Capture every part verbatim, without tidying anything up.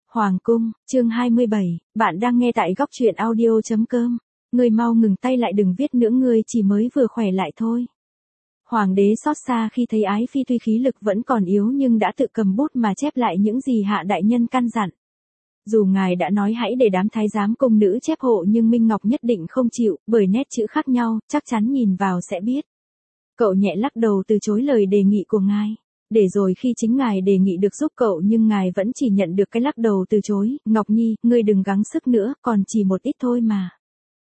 Hoàng cung, chương hai mươi bảy, bạn đang nghe tại góc truyện audio.com. Ngươi mau ngừng tay lại, đừng viết nữa, ngươi chỉ mới vừa khỏe lại thôi. Hoàng đế xót xa khi thấy Ái Phi tuy khí lực vẫn còn yếu nhưng đã tự cầm bút mà chép lại những gì hạ đại nhân căn dặn. Dù ngài đã nói hãy để đám thái giám cung nữ chép hộ nhưng Minh Ngọc nhất định không chịu, bởi nét chữ khác nhau, chắc chắn nhìn vào sẽ biết. Cậu nhẹ lắc đầu từ chối lời đề nghị của ngài. Để rồi khi chính ngài đề nghị được giúp cậu nhưng ngài vẫn chỉ nhận được cái lắc đầu từ chối. Ngọc Nhi, ngươi đừng gắng sức nữa, còn chỉ một ít thôi mà.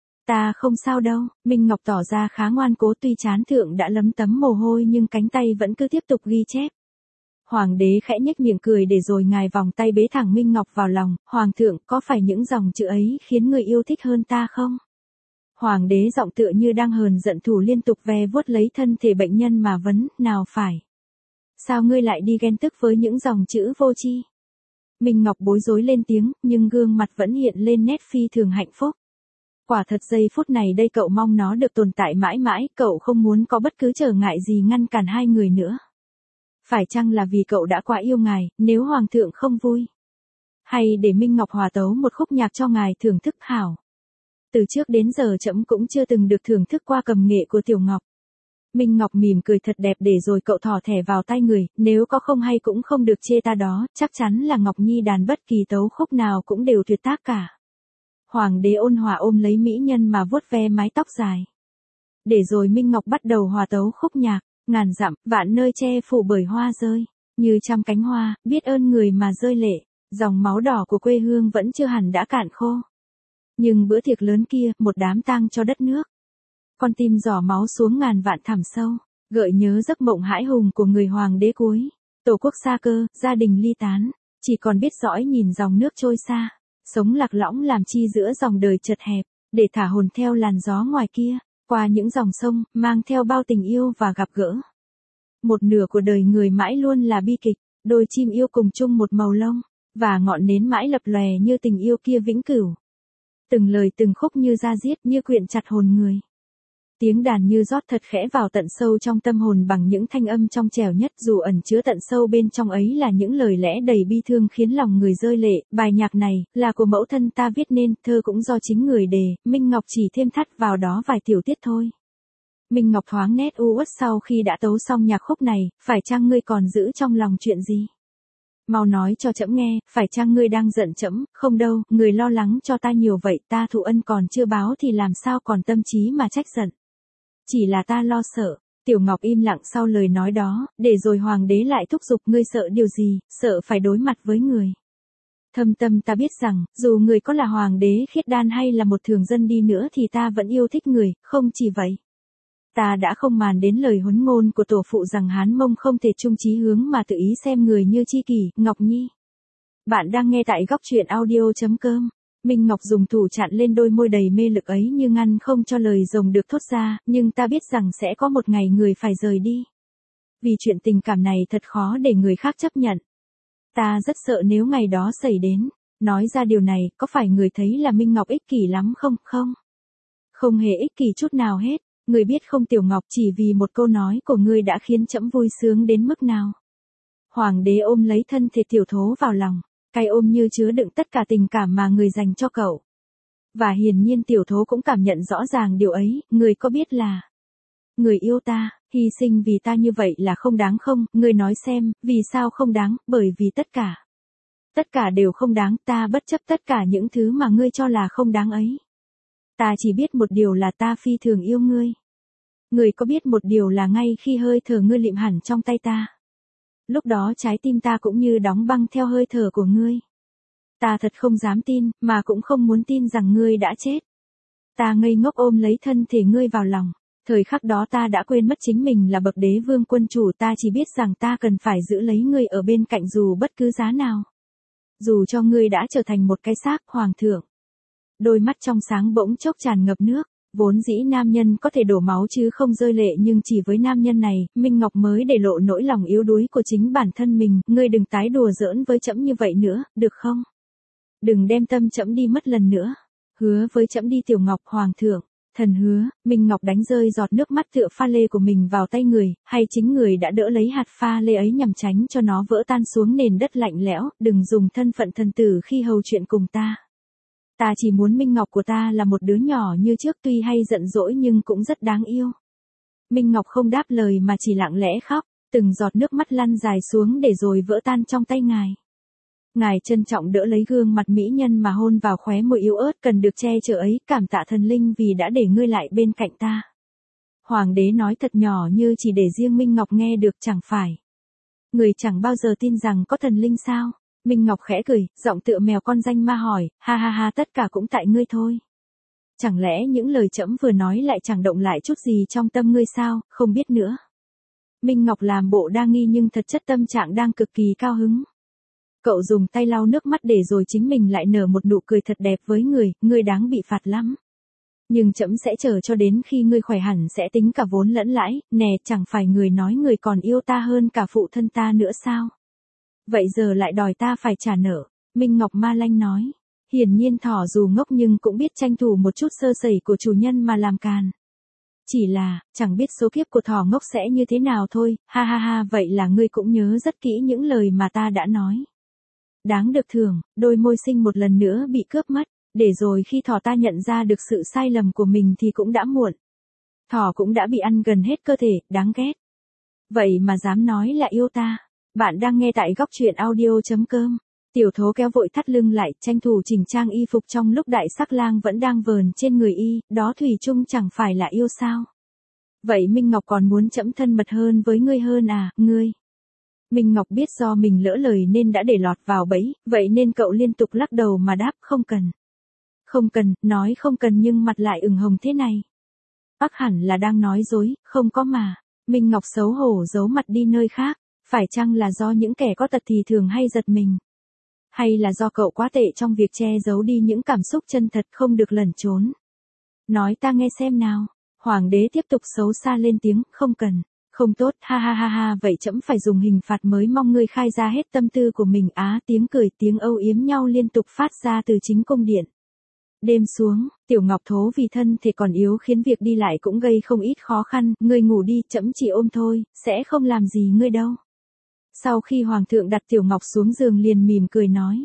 Ta không sao đâu. Minh Ngọc tỏ ra khá ngoan cố, tuy trán thượng đã lấm tấm mồ hôi nhưng cánh tay vẫn cứ tiếp tục ghi chép. Hoàng đế khẽ nhếch miệng cười để rồi ngài vòng tay bế thẳng Minh Ngọc vào lòng. Hoàng thượng, có phải những dòng chữ ấy khiến người yêu thích hơn ta không? Hoàng đế giọng tựa như đang hờn giận, thủ liên tục ve vuốt lấy thân thể bệnh nhân mà vấn, nào phải. Sao ngươi lại đi ghen tức với những dòng chữ vô tri? Minh Ngọc bối rối lên tiếng, nhưng gương mặt vẫn hiện lên nét phi thường hạnh phúc. Quả thật giây phút này đây cậu mong nó được tồn tại mãi mãi, cậu không muốn có bất cứ trở ngại gì ngăn cản hai người nữa. Phải chăng là vì cậu đã quá yêu ngài, nếu hoàng thượng không vui? Hay để Minh Ngọc hòa tấu một khúc nhạc cho ngài thưởng thức hảo? Từ trước đến giờ trẫm cũng chưa từng được thưởng thức qua cầm nghệ của Tiểu Ngọc. Minh Ngọc mỉm cười thật đẹp để rồi cậu thỏ thẻ vào tay người, nếu có không hay cũng không được chê ta đó, chắc chắn là Ngọc Nhi đàn bất kỳ tấu khúc nào cũng đều tuyệt tác cả. Hoàng đế ôn hòa ôm lấy mỹ nhân mà vuốt ve mái tóc dài. Để rồi Minh Ngọc bắt đầu hòa tấu khúc nhạc, ngàn dặm, vạn nơi che phủ bởi hoa rơi, như trăm cánh hoa, biết ơn người mà rơi lệ, dòng máu đỏ của quê hương vẫn chưa hẳn đã cạn khô. Nhưng bữa tiệc lớn kia, một đám tang cho đất nước. Con tim giỏ máu xuống ngàn vạn thẳm sâu, gợi nhớ giấc mộng hãi hùng của người hoàng đế cuối. Tổ quốc xa cơ, gia đình ly tán, chỉ còn biết dõi nhìn dòng nước trôi xa, sống lạc lõng làm chi giữa dòng đời chật hẹp, để thả hồn theo làn gió ngoài kia, qua những dòng sông, mang theo bao tình yêu và gặp gỡ. Một nửa của đời người mãi luôn là bi kịch, đôi chim yêu cùng chung một màu lông, và ngọn nến mãi lập lòe như tình yêu kia vĩnh cửu. Từng lời từng khúc như da diết, như quyện chặt hồn người. Tiếng đàn như rót thật khẽ vào tận sâu trong tâm hồn bằng những thanh âm trong trẻo nhất, dù ẩn chứa tận sâu bên trong ấy là những lời lẽ đầy bi thương khiến lòng người rơi lệ. Bài nhạc này là của mẫu thân ta viết nên, thơ cũng do chính người đề, Minh Ngọc chỉ thêm thắt vào đó vài tiểu tiết thôi. Minh Ngọc thoáng nét u uất sau khi đã tấu xong nhạc khúc này, phải chăng ngươi còn giữ trong lòng chuyện gì? Mau nói cho trẫm nghe, phải chăng ngươi đang giận trẫm? Không đâu, người lo lắng cho ta nhiều vậy, ta thù ân còn chưa báo thì làm sao còn tâm trí mà trách giận. Chỉ là ta lo sợ. Tiểu Ngọc im lặng sau lời nói đó, để rồi hoàng đế lại thúc giục, ngươi sợ điều gì? Sợ phải đối mặt với người. Thâm tâm ta biết rằng, dù người có là hoàng đế khiết đan hay là một thường dân đi nữa thì ta vẫn yêu thích người, không chỉ vậy. Ta đã không màn đến lời huấn ngôn của tổ phụ rằng Hán Mông không thể chung chí hướng mà tự ý xem người như tri kỷ. Ngọc Nhi. Bạn đang nghe tại góc truyện audio.com. Minh Ngọc dùng thủ chặn lên đôi môi đầy mê lực ấy như ngăn không cho lời rồng được thốt ra, nhưng ta biết rằng sẽ có một ngày người phải rời đi. Vì chuyện tình cảm này thật khó để người khác chấp nhận. Ta rất sợ nếu ngày đó xảy đến. Nói ra điều này, có phải người thấy là Minh Ngọc ích kỷ lắm không? Không. Không hề ích kỷ chút nào hết. Người biết không Tiểu Ngọc, chỉ vì một câu nói của ngươi đã khiến trẫm vui sướng đến mức nào. Hoàng đế ôm lấy thân thể Tiểu Thố vào lòng. Cái ôm như chứa đựng tất cả tình cảm mà người dành cho cậu. Và hiển nhiên Tiểu Thố cũng cảm nhận rõ ràng điều ấy, người có biết là người yêu ta, hy sinh vì ta như vậy là không đáng không? Người nói xem, vì sao không đáng? Bởi vì tất cả. Tất cả đều không đáng, ta bất chấp tất cả những thứ mà ngươi cho là không đáng ấy. Ta chỉ biết một điều là ta phi thường yêu ngươi. Ngươi có biết một điều là ngay khi hơi thở ngươi lịm hẳn trong tay ta. Lúc đó trái tim ta cũng như đóng băng theo hơi thở của ngươi. Ta thật không dám tin, mà cũng không muốn tin rằng ngươi đã chết. Ta ngây ngốc ôm lấy thân thể ngươi vào lòng. Thời khắc đó ta đã quên mất chính mình là bậc đế vương quân chủ, ta chỉ biết rằng ta cần phải giữ lấy ngươi ở bên cạnh dù bất cứ giá nào. Dù cho ngươi đã trở thành một cái xác, hoàng thượng. Đôi mắt trong sáng bỗng chốc tràn ngập nước. Vốn dĩ nam nhân có thể đổ máu chứ không rơi lệ, nhưng chỉ với nam nhân này, Minh Ngọc mới để lộ nỗi lòng yếu đuối của chính bản thân mình. Ngươi đừng tái đùa giỡn với trẫm như vậy nữa, được không? Đừng đem tâm trẫm đi mất lần nữa. Hứa với trẫm đi Tiểu Ngọc. Hoàng thượng, Thần hứa, Minh Ngọc đánh rơi giọt nước mắt tựa pha lê của mình vào tay người, hay chính người đã đỡ lấy hạt pha lê ấy nhằm tránh cho nó vỡ tan xuống nền đất lạnh lẽo, đừng dùng thân phận thần tử khi hầu chuyện cùng ta. Ta chỉ muốn Minh Ngọc của ta là một đứa nhỏ như trước, tuy hay giận dỗi nhưng cũng rất đáng yêu. Minh Ngọc không đáp lời mà chỉ lặng lẽ khóc, từng giọt nước mắt lăn dài xuống để rồi vỡ tan trong tay ngài. Ngài trân trọng đỡ lấy gương mặt mỹ nhân mà hôn vào khóe môi yếu ớt cần được che chở ấy, cảm tạ thần linh vì đã để ngươi lại bên cạnh ta. Hoàng đế nói thật nhỏ như chỉ để riêng Minh Ngọc nghe được, chẳng phải. Người chẳng bao giờ tin rằng có thần linh sao? Minh Ngọc khẽ cười, giọng tựa mèo con danh ma hỏi, ha ha ha, tất cả cũng tại ngươi thôi. Chẳng lẽ những lời trẫm vừa nói lại chẳng động lại chút gì trong tâm ngươi sao, không biết nữa. Minh Ngọc làm bộ đa nghi nhưng thật chất tâm trạng đang cực kỳ cao hứng. Cậu dùng tay lau nước mắt để rồi chính mình lại nở một nụ cười thật đẹp với người, ngươi đáng bị phạt lắm. Nhưng trẫm sẽ chờ cho đến khi ngươi khỏe hẳn sẽ tính cả vốn lẫn lãi, nè, chẳng phải người nói người còn yêu ta hơn cả phụ thân ta nữa sao? Vậy giờ lại đòi ta phải trả nợ, Minh Ngọc ma lanh nói. Hiển nhiên thỏ dù ngốc nhưng cũng biết tranh thủ một chút sơ sẩy của chủ nhân mà làm càn. Chỉ là, chẳng biết số kiếp của thỏ ngốc sẽ như thế nào thôi, ha ha ha, vậy là ngươi cũng nhớ rất kỹ những lời mà ta đã nói. Đáng được thưởng, đôi môi xinh một lần nữa bị cướp mất, để rồi khi thỏ ta nhận ra được sự sai lầm của mình thì cũng đã muộn. Thỏ cũng đã bị ăn gần hết cơ thể, đáng ghét. Vậy mà dám nói là yêu ta. Bạn đang nghe tại góc truyện audio chấm com. Tiểu Thố kéo vội thắt lưng lại, tranh thủ chỉnh trang y phục trong lúc đại sắc lang vẫn đang vờn trên người y, đó thủy chung chẳng phải là yêu sao. Vậy Minh Ngọc còn muốn trẫm thân mật hơn với ngươi hơn à, ngươi. Minh Ngọc biết do mình lỡ lời nên đã để lọt vào bẫy, vậy nên cậu liên tục lắc đầu mà đáp không cần. Không cần, nói không cần nhưng mặt lại ửng hồng thế này. Ác hẳn là đang nói dối, không có mà. Minh Ngọc xấu hổ giấu mặt đi nơi khác, phải chăng là do những kẻ có tật thì thường hay giật mình? Hay là do cậu quá tệ trong việc che giấu đi những cảm xúc chân thật không được lẩn trốn? Nói ta nghe xem nào. Hoàng đế tiếp tục xấu xa lên tiếng, không cần. Không tốt, ha ha ha ha, vậy trẫm phải dùng hình phạt mới, mong ngươi khai ra hết tâm tư của mình. Á, tiếng cười tiếng âu yếm nhau liên tục phát ra từ chính cung điện. Đêm xuống, Tiểu Ngọc Thố vì thân thể còn yếu khiến việc đi lại cũng gây không ít khó khăn, ngươi ngủ đi, trẫm chỉ ôm thôi, sẽ không làm gì ngươi đâu. Sau khi Hoàng thượng đặt Tiểu Ngọc xuống giường liền mỉm cười nói.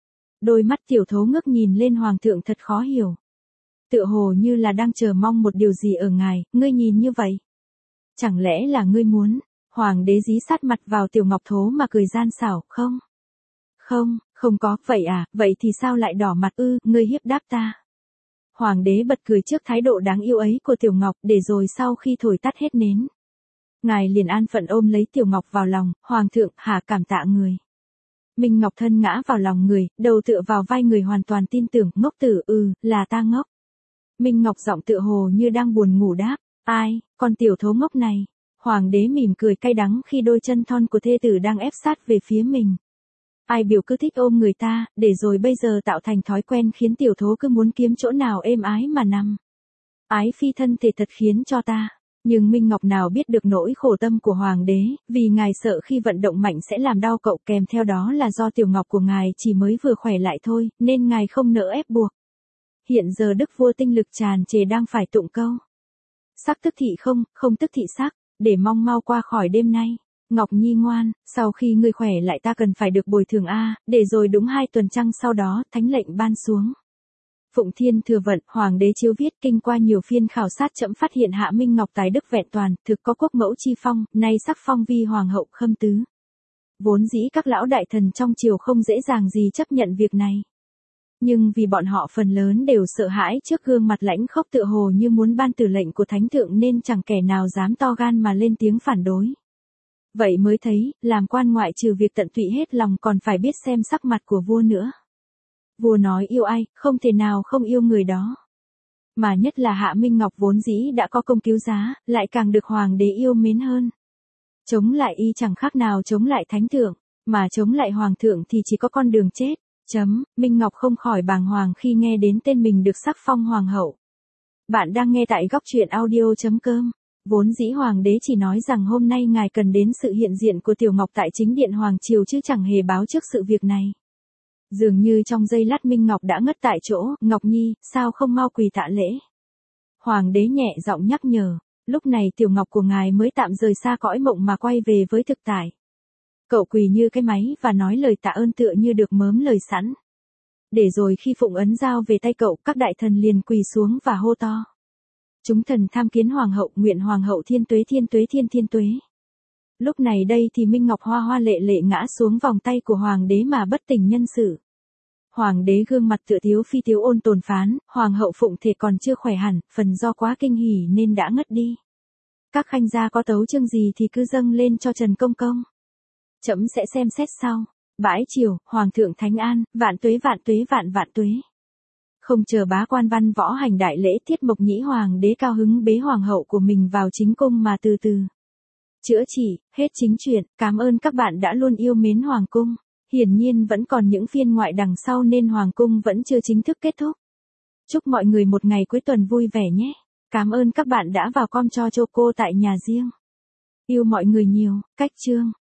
Đôi mắt Tiểu Thố ngước nhìn lên Hoàng thượng thật khó hiểu. Tựa hồ như là đang chờ mong một điều gì ở ngài, ngươi nhìn như vậy. Chẳng lẽ là ngươi muốn? Hoàng đế dí sát mặt vào Tiểu Ngọc Thố mà cười gian xảo, không? Không, không có, vậy à, vậy thì sao lại đỏ mặt ư, ngươi hiếp đáp ta. Hoàng đế bật cười trước thái độ đáng yêu ấy của Tiểu Ngọc, để rồi sau khi thổi tắt hết nến. Ngài liền an phận ôm lấy Tiểu Ngọc vào lòng, Hoàng thượng, hả, cảm tạ người. Minh Ngọc thân ngã vào lòng người, đầu tựa vào vai người hoàn toàn tin tưởng, ngốc tử, ừ, là ta ngốc. Minh Ngọc giọng tựa hồ như đang buồn ngủ đáp, ai, con Tiểu Thố ngốc này. Hoàng đế mỉm cười cay đắng khi đôi chân thon của thê tử đang ép sát về phía mình. Ai biểu cứ thích ôm người ta, để rồi bây giờ tạo thành thói quen khiến Tiểu Thố cứ muốn kiếm chỗ nào êm ái mà nằm. Ái phi thân thể thật khiến cho ta. Nhưng Minh Ngọc nào biết được nỗi khổ tâm của Hoàng đế, vì ngài sợ khi vận động mạnh sẽ làm đau cậu, kèm theo đó là do Tiểu Ngọc của ngài chỉ mới vừa khỏe lại thôi, nên ngài không nỡ ép buộc. Hiện giờ đức vua tinh lực tràn trề đang phải tụng câu. Sắc tức thị không, không tức thị sắc, để mong mau qua khỏi đêm nay. Ngọc Nhi ngoan, sau khi ngươi khỏe lại ta cần phải được bồi thường a, để rồi đúng hai tuần trăng sau đó, thánh lệnh ban xuống. Phụng Thiên thừa vận, Hoàng đế chiếu viết kinh qua nhiều phiên khảo sát trẫm phát hiện Hạ Minh Ngọc tài đức vẹn toàn, thực có quốc mẫu chi phong, nay sắc phong vi hoàng hậu khâm tứ. Vốn dĩ các lão đại thần trong triều không dễ dàng gì chấp nhận việc này. Nhưng vì bọn họ phần lớn đều sợ hãi trước gương mặt lãnh khốc tựa hồ như muốn ban tử lệnh của thánh thượng nên chẳng kẻ nào dám to gan mà lên tiếng phản đối. Vậy mới thấy, làm quan ngoại trừ việc tận tụy hết lòng còn phải biết xem sắc mặt của vua nữa. Vua nói yêu ai, không thể nào không yêu người đó. Mà nhất là Hạ Minh Ngọc vốn dĩ đã có công cứu giá, lại càng được Hoàng đế yêu mến hơn. Chống lại y chẳng khác nào chống lại thánh thượng, mà chống lại Hoàng thượng thì chỉ có con đường chết. Chấm, Minh Ngọc không khỏi bàng hoàng khi nghe đến tên mình được sắc phong hoàng hậu. Bạn đang nghe tại góc truyện audio chấm com. Vốn dĩ Hoàng đế chỉ nói rằng hôm nay ngài cần đến sự hiện diện của Tiểu Ngọc tại chính điện Hoàng triều chứ chẳng hề báo trước sự việc này. Dường như trong giây lát Minh Ngọc đã ngất tại chỗ, Ngọc Nhi, sao không mau quỳ tạ lễ. Hoàng đế nhẹ giọng nhắc nhở, lúc này tiểu ngọc của ngài mới tạm rời xa cõi mộng mà quay về với thực tại. Cậu quỳ như cái máy và nói lời tạ ơn tựa như được mớm lời sẵn. Để rồi khi phụng ấn giao về tay cậu, các đại thần liền quỳ xuống và hô to. Chúng thần tham kiến hoàng hậu, nguyện hoàng hậu thiên tuế thiên tuế thiên thiên tuế. Lúc này đây thì Minh Ngọc hoa hoa lệ lệ ngã xuống vòng tay của hoàng đế mà bất tỉnh nhân sự. Hoàng đế gương mặt tựa thiếu phi thiếu ôn tồn phán, hoàng hậu phụng thể còn chưa khỏe hẳn, phần do quá kinh hỉ nên đã ngất đi. Các khanh gia có tấu chương gì thì cứ dâng lên cho Trần Công Công. Trẫm sẽ xem xét sau. Bãi triều, hoàng thượng thánh an, vạn tuế vạn tuế vạn vạn tuế. Không chờ bá quan văn võ hành đại lễ, Tiết Mộc Nhĩ hoàng đế cao hứng bế hoàng hậu của mình vào chính cung mà từ từ chữa trị, hết chính chuyện, cảm ơn các bạn đã luôn yêu mến hoàng cung. Hiển nhiên vẫn còn những phiên ngoại đằng sau nên hoàng cung vẫn chưa chính thức kết thúc. Chúc mọi người một ngày cuối tuần vui vẻ nhé. Cảm ơn các bạn đã vào com cho Choco tại nhà riêng. Yêu mọi người nhiều, cách chương.